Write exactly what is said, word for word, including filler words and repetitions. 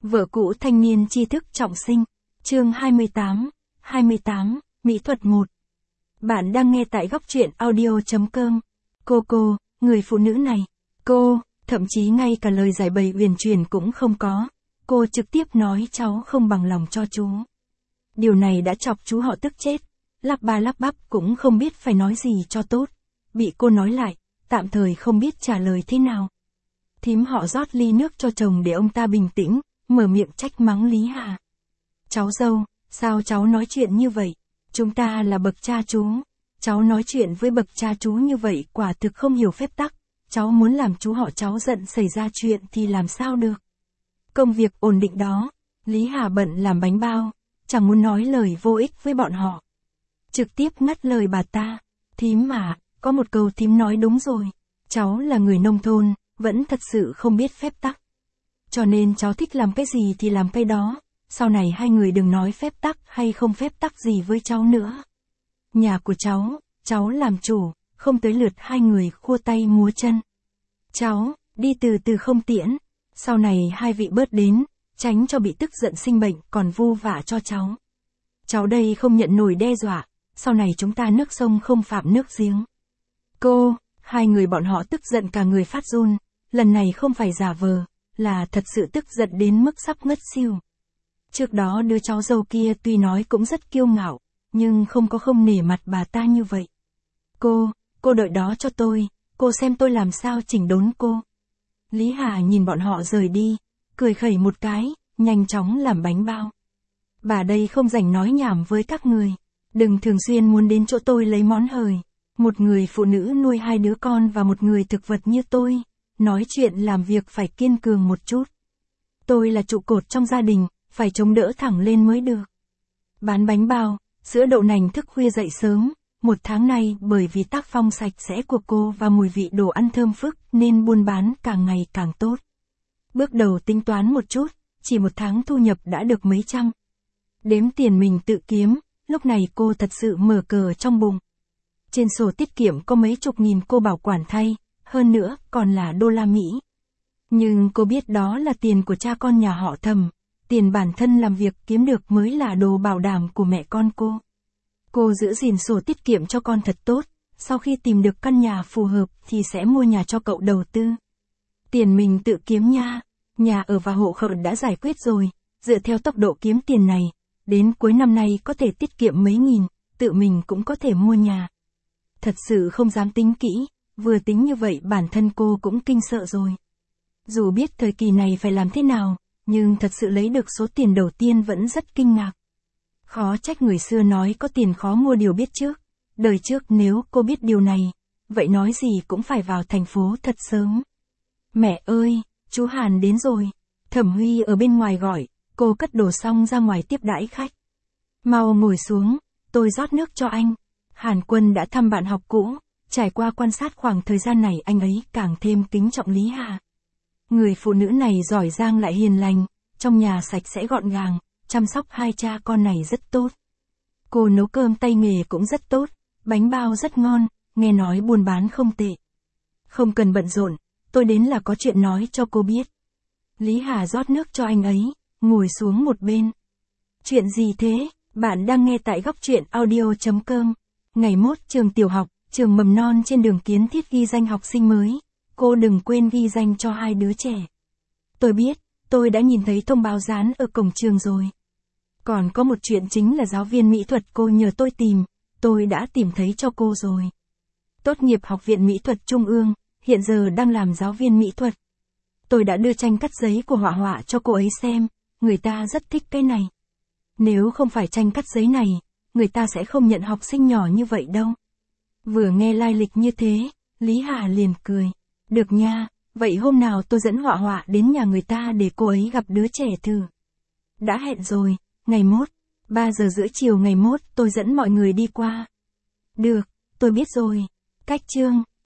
Vợ cũ thanh niên tri thức trọng sinh. Chương hai mươi tám. hai mươi tám, Mỹ thuật một. Bạn đang nghe tại góc truyện audio chấm com. Cô cô, người phụ nữ này. Cô, thậm chí ngay cả lời giải bày uyển chuyển cũng không có. Cô trực tiếp nói cháu không bằng lòng cho chú. Điều này đã chọc chú họ tức chết. Lắp ba lắp bắp cũng không biết phải nói gì cho tốt. Bị cô nói lại, tạm thời không biết trả lời thế nào. Thím họ rót ly nước cho chồng để ông ta bình tĩnh, mở miệng trách mắng Lý Hà. Cháu dâu, sao cháu nói chuyện như vậy? Chúng ta là bậc cha chú. Cháu nói chuyện với bậc cha chú như vậy quả thực không hiểu phép tắc. Cháu muốn làm chú họ cháu giận xảy ra chuyện thì làm sao được? Công việc ổn định đó. Lý Hà bận làm bánh bao, chẳng muốn nói lời vô ích với bọn họ. Trực tiếp ngắt lời bà ta. Thím mà, có một câu thím nói đúng rồi. Cháu là người nông thôn, vẫn thật sự không biết phép tắc. Cho nên cháu thích làm cái gì thì làm cái đó. Sau này hai người đừng nói phép tắc hay không phép tắc gì với cháu nữa. Nhà của cháu, cháu làm chủ, không tới lượt hai người khua tay múa chân. Cháu, đi từ từ không tiễn. Sau này hai vị bớt đến, tránh cho bị tức giận sinh bệnh còn vu vạ cho cháu. Cháu đây không nhận nổi đe dọa, sau này chúng ta nước sông không phạm nước giếng. Cô, hai người bọn họ tức giận cả người phát run, lần này không phải giả vờ, là thật sự tức giận đến mức sắp ngất xỉu. Trước đó đứa cháu dâu kia tuy nói cũng rất kiêu ngạo, nhưng không có không nể mặt bà ta như vậy. Cô, cô đợi đó cho tôi, cô xem tôi làm sao chỉnh đốn cô. Lý Hà nhìn bọn họ rời đi, cười khẩy một cái, nhanh chóng làm bánh bao. Bà đây không rảnh nói nhảm với các người, đừng thường xuyên muốn đến chỗ tôi lấy món hời. Một người phụ nữ nuôi hai đứa con và một người thực vật như tôi, nói chuyện làm việc phải kiên cường một chút. Tôi là trụ cột trong gia đình, phải chống đỡ thẳng lên mới được. Bán bánh bao, sữa đậu nành thức khuya dậy sớm, một tháng nay bởi vì tác phong sạch sẽ của cô và mùi vị đồ ăn thơm phức nên buôn bán càng ngày càng tốt. Bước đầu tính toán một chút, chỉ một tháng thu nhập đã được mấy trăm. Đếm tiền mình tự kiếm, lúc này cô thật sự mở cờ trong bụng. Trên sổ tiết kiệm có mấy chục nghìn cô bảo quản thay, hơn nữa còn là đô la Mỹ. Nhưng cô biết đó là tiền của cha con nhà họ Thẩm, tiền bản thân làm việc kiếm được mới là đồ bảo đảm của mẹ con cô. Cô giữ gìn sổ tiết kiệm cho con thật tốt, sau khi tìm được căn nhà phù hợp thì sẽ mua nhà cho cậu đầu tư. Tiền mình tự kiếm nha, nhà ở và hộ khẩu đã giải quyết rồi, dựa theo tốc độ kiếm tiền này, đến cuối năm nay có thể tiết kiệm mấy nghìn, tự mình cũng có thể mua nhà. Thật sự không dám tính kỹ, vừa tính như vậy bản thân cô cũng kinh sợ rồi. Dù biết thời kỳ này phải làm thế nào, nhưng thật sự lấy được số tiền đầu tiên vẫn rất kinh ngạc. Khó trách người xưa nói có tiền khó mua điều biết trước. Đời trước nếu cô biết điều này, vậy nói gì cũng phải vào thành phố thật sớm. Mẹ ơi, chú Hàn đến rồi. Thẩm Huy ở bên ngoài gọi, cô cất đồ xong ra ngoài tiếp đãi khách. Mau ngồi xuống, tôi rót nước cho anh. Hàn Quân đã thăm bạn học cũ, trải qua quan sát khoảng thời gian này anh ấy càng thêm kính trọng Lý Hà. Người phụ nữ này giỏi giang lại hiền lành, trong nhà sạch sẽ gọn gàng, chăm sóc hai cha con này rất tốt. Cô nấu cơm tay nghề cũng rất tốt, bánh bao rất ngon, nghe nói buôn bán không tệ. Không cần bận rộn, tôi đến là có chuyện nói cho cô biết. Lý Hà rót nước cho anh ấy, ngồi xuống một bên. Chuyện gì thế? Bạn đang nghe tại góc truyện audio chấm com. Ngày mốt trường tiểu học, trường mầm non trên đường Kiến Thiết ghi danh học sinh mới. Cô đừng quên ghi danh cho hai đứa trẻ. Tôi biết, tôi đã nhìn thấy thông báo dán ở cổng trường rồi. Còn có một chuyện chính là giáo viên mỹ thuật cô nhờ tôi tìm, tôi đã tìm thấy cho cô rồi. Tốt nghiệp Học viện Mỹ thuật Trung ương, hiện giờ đang làm giáo viên mỹ thuật. Tôi đã đưa tranh cắt giấy của họa họa cho cô ấy xem, người ta rất thích cái này. Nếu không phải tranh cắt giấy này, người ta sẽ không nhận học sinh nhỏ như vậy đâu. Vừa nghe lai lịch như thế, Lý Hà liền cười. Được nha, vậy hôm nào tôi dẫn họa họa đến nhà người ta để cô ấy gặp đứa trẻ thử. Đã hẹn rồi, ngày mốt, ba giờ rưỡi chiều ngày mốt tôi dẫn mọi người đi qua. Được, tôi biết rồi. Cách chương.